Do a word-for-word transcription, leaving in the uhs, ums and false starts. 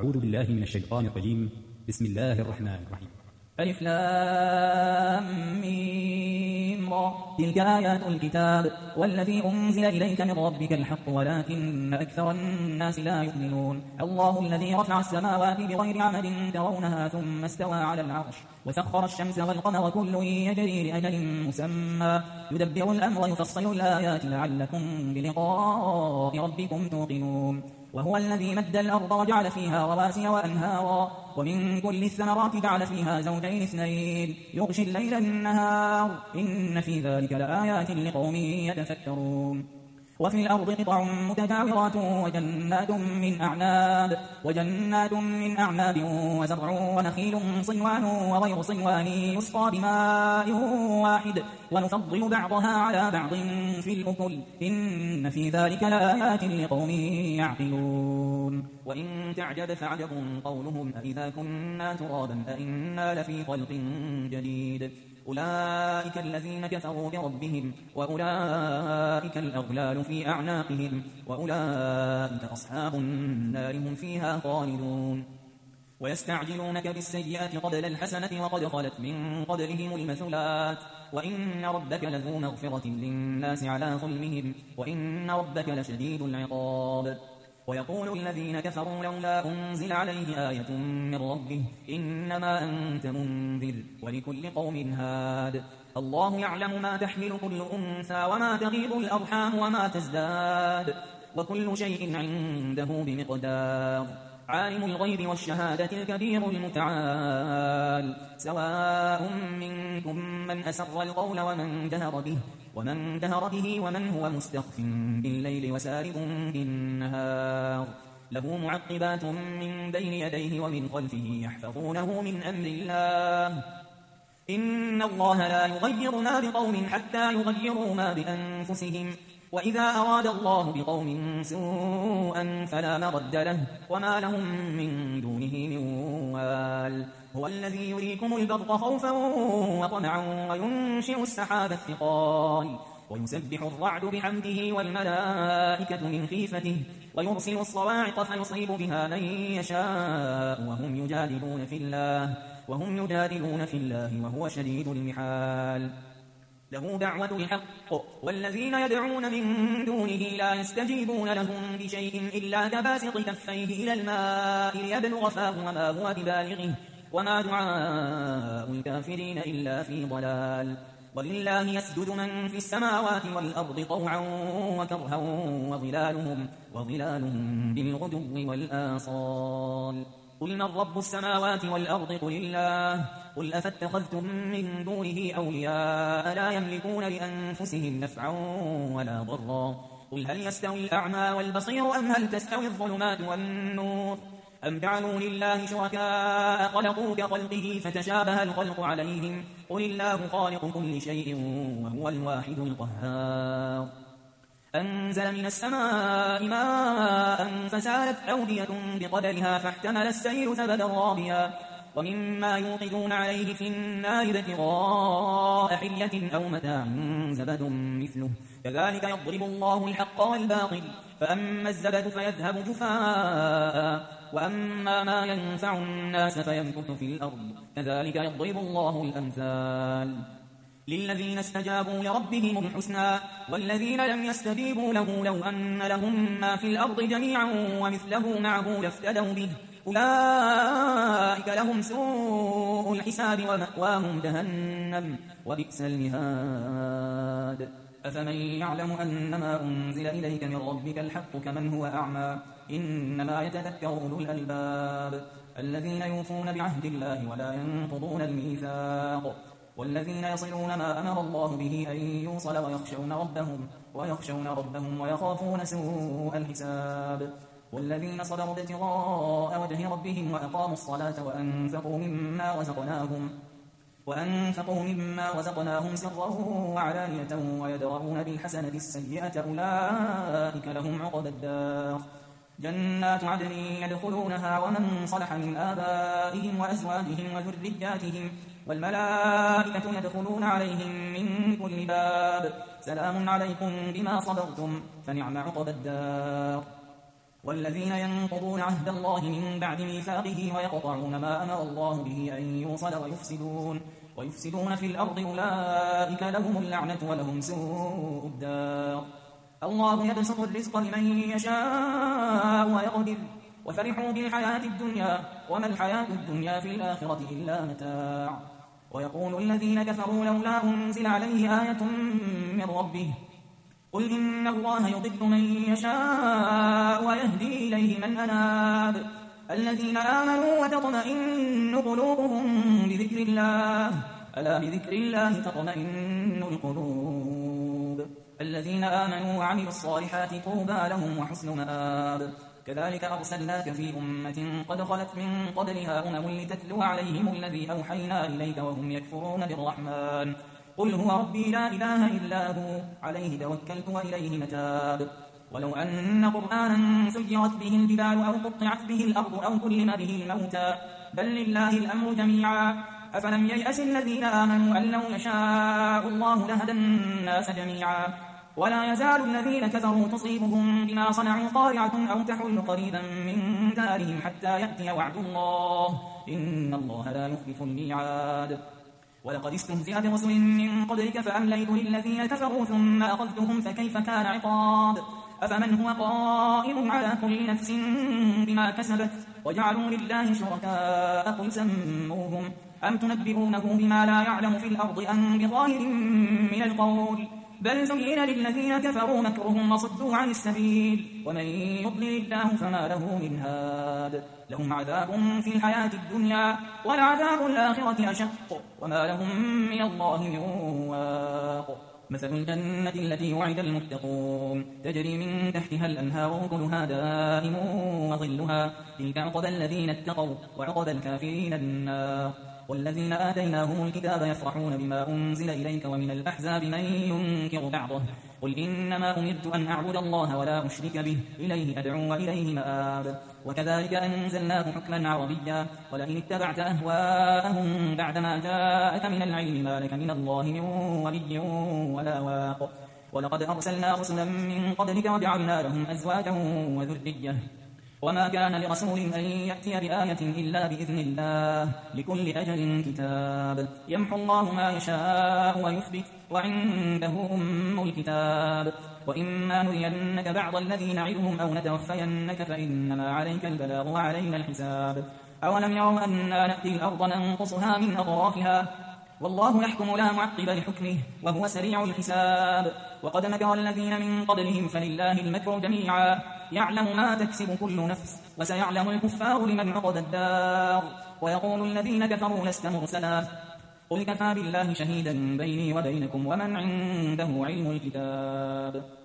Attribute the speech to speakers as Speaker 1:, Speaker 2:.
Speaker 1: أعوذ بالله من الشيطان الرجيم. بسم الله الرحمن الرحيم.
Speaker 2: ألف لام ميم را. تلك آيات الكتاب والذي أنزل إليك من ربك الحق ولكن أكثر الناس لا يؤمنون. الله الذي رفع السماوات بغير عمد ترونها ثم استوى على العرش وسخر الشمس والقمر كل يجري لأجل مسمى يدبر الأمر يفصل الآيات لعلكم بلقاء ربكم توقنون. وهو الذي مد الأرض وجعل فيها رواسي وأنهارا ومن كل الثمرات جعل فيها زوجين اثنين يغشي الليل النهار إن في ذلك لآيات لقوم يتفكرون. وفي الأرض قطع متجاورات وجنات من أعناب وجنات من أعناب وزرع ونخيل صنوان وغير صنوان يسقى بماء واحد ونفضل بعضها على بعض في الأكل إن في ذلك لآيات لقوم يعقلون. وإن تعجب فعجب قولهم أإذا كنا ترابا أإنا لفي خلق جديد أولئك الذين كفروا بربهم وأولئك الأغلال في أعناقهم وأولئك أصحاب النار هم فيها خالدون. ويستعجلونك بالسيئة قبل الحسنة وقد خلت من قبلهم المثلات وإن ربك لذو مغفرة للناس على ظلمهم وإن ربك لشديد العقاب. ويقول الذين كفروا لولا أنزل عليه آية من ربه إنما أنت منذر ولكل قوم هاد الله يعلم ما تحمل كل أنثى وما تغيض الأرحام وما تزداد وكل شيء عنده بمقدار. عالم الغيب والشهادة الكبير المتعال سواء منكم من أسر القول ومن جهر به ومن جهر به ومن هو مستخف بالليل وسارب بالنهار له معقبات من بين يديه ومن خلفه يحفظونه من أمر الله إن الله لا يغير ما بقوم حتى يغيروا ما بأنفسهم وإذا أراد الله بقوم سوءا فلا مرد له وما لهم من دونه من وال. هو الذي يريكم البرق خوفا وطمعا وينشئ السحاب الثقال ويسبح الرعد بحمده والملائكة من خيفته ويرسل الصواعق فيصيب بها من يشاء وهم يجادلون في الله وهم يجادلون في الله وهو شديد المحال. له دعوة الحق والذين يدعون من دونه لا يستجيبون لهم بشيء إلا كباسط كفيه إلى الماء ليبلغ فاه وما هو ببالغه وما دعاء الكافرين إلا في ضلال. ولله يسجد من في السماوات والأرض طوعا وكرها وظلالهم, وظلالهم بالغدو والآصال. قل من رب السماوات والأرض قل الله قل أفاتخذتم من دونه أولياء لا يملكون لأنفسهم نفعا ولا ضرا قل هل يستوي الأعمى والبصير أم هل تستوي الظلمات والنور أم جعلوا لله شركاء خلقوا كخلقه فتشابه الخلق عليهم قل الله خالق كل شيء وهو الواحد القهار. أنزل من السماء ماء فسالت أودية بقدرها فاحتمل السيل زبدا رابيا ومما يوقدون عليه في النار ابتغاء حلية أو متاع زبد مثله كذلك يضرب الله الحق والباطل فأما الزبد فيذهب جفاء وأما ما ينفع الناس فيمكث في الأرض كذلك يضرب الله الأمثال. للذين استجابوا لربهم الحسنى والذين لم يستجيبوا له لو أن لهم ما في الأرض جميعا ومثله معه لافتدوا به أولئك لهم سوء الحساب ومأواهم جهنم وبئس المهاد. أفمن يعلم أنما أنزل إليك من ربك الحق كمن هو أعمى إنما يتذكر أولو الألباب الذين يوفون بعهد الله ولا ينقضون الميثاق والذين يصلون ما أمر الله به أن يوصل ويخشون ربهم ويخشون ربهم ويخافون سوء الحساب والذين صبروا ابتغاء وجه ربهم وأقاموا الصلاة وأنفقوا مما رزقناهم وأنفقوا مما رزقناهم سرا وعلانية ويدرؤون بالحسنة السيئة أولئك لهم عقبى الدار جنات عدن يدخلونها ومن صلح من آبائهم وأزواجهم وذرياتهم والملائكة يدخلون عليهم من كل باب سلام عليكم بما صبرتم فنعم عقبى الدار. والذين ينقضون عهد الله من بعد ميثاقه ويقطعون ما أمر الله به أن يوصل ويفسدون, ويفسدون في الأرض أولئك لهم اللعنة ولهم سوء الدار. الله يبسط الرزق لمن يشاء ويقدر وفرحوا بالحياة الدنيا وما الحياة الدنيا في الآخرة إلا متاع. ويقول الذين كفروا لولا أنزل عليه آية من ربه قل إن الله يضل من يشاء ويهدي إليه من أناب الذين آمنوا وتطمئن قلوبهم بذكر الله ألا بذكر الله تطمئن القلوب الذين آمنوا وعملوا الصالحات طوبى لهم وحسن مآب. كذلك أرسلناك في أمة قد خلت من قبلها أمم لتتلو عليهم الذي أوحينا إليك وهم يكفرون بالرحمن قل هو ربي لا إله إلا هو عليه توكلت وإليه متاب. ولو أن قرآنا سيرت به الجبال أو قطعت به الأرض أو كلم به الموتى بل لله الأمر جميعا أفلم ييأس الذين آمنوا أن لو يشاء الله لهدى الناس جميعا ولا يزال الذين كفروا تصيبهم بما صنعوا قارعة أو تحل قريبا من دارهم حتى يأتي وعد الله إن الله لا يخلف الميعاد. ولقد استهزئ برسل من قبلك فأمليت للذين كفروا ثم أخذتهم فكيف كان عقاب. أفمن هو قائم على كل نفس بما كسبت وجعلوا لله شركاء قل سموهم أم تنبئونه بما لا يعلم في الأرض أم بظاهر من القول بل زين للذين كفروا مكرهم وصدوا عن السبيل ومن يضلل الله فما له من هاد. لهم عذاب في الحياة الدنيا ولعذاب الآخرة أشق وما لهم من الله من واق. مثل الجنة التي وعد المتقون تجري من تحتها الأنهار أكلها دائم وظلها تلك عقبى الذين اتقوا وعقبى الكافرين النار. والذين آتيناهم الكتاب يفرحون بما أنزل إليك ومن الأحزاب من ينكر بعضه قل إنما أمرت أن أعبد الله ولا أشرك به إليه أدعو وإليه مآب. وكذلك أنزلناه حكما عربيا ولئن اتبعت أهواءهم بعدما جاءك من العلم ما لك من الله من ولي ولا واق. ولقد أرسلنا رسلا من قبلك وجعلنا لهم أزواجا وذرية وما كان لرسول أن يأتي بآية إلا بإذن الله لكل أجل كتاب يمحو الله ما يشاء ويثبت وعنده أم الكتاب. وإما نرينك بعض الذي نعدهم أو نتوفينك فإنما عليك البلاغ وعلينا الحساب. أولم يروا أنا نأتي الأرض ننقصها من أطرافها والله يحكم لا معقب لحكمه وهو سريع الحساب. وقد مكر الذين من قبلهم فلله المكر جميعا يعلم ما تكسب كل نفس وسيعلم الكفار لمن عقد الدار. ويقول الذين كفروا لست مرسلا قل كفى بالله شهيدا بيني وبينكم ومن عنده علم الكتاب.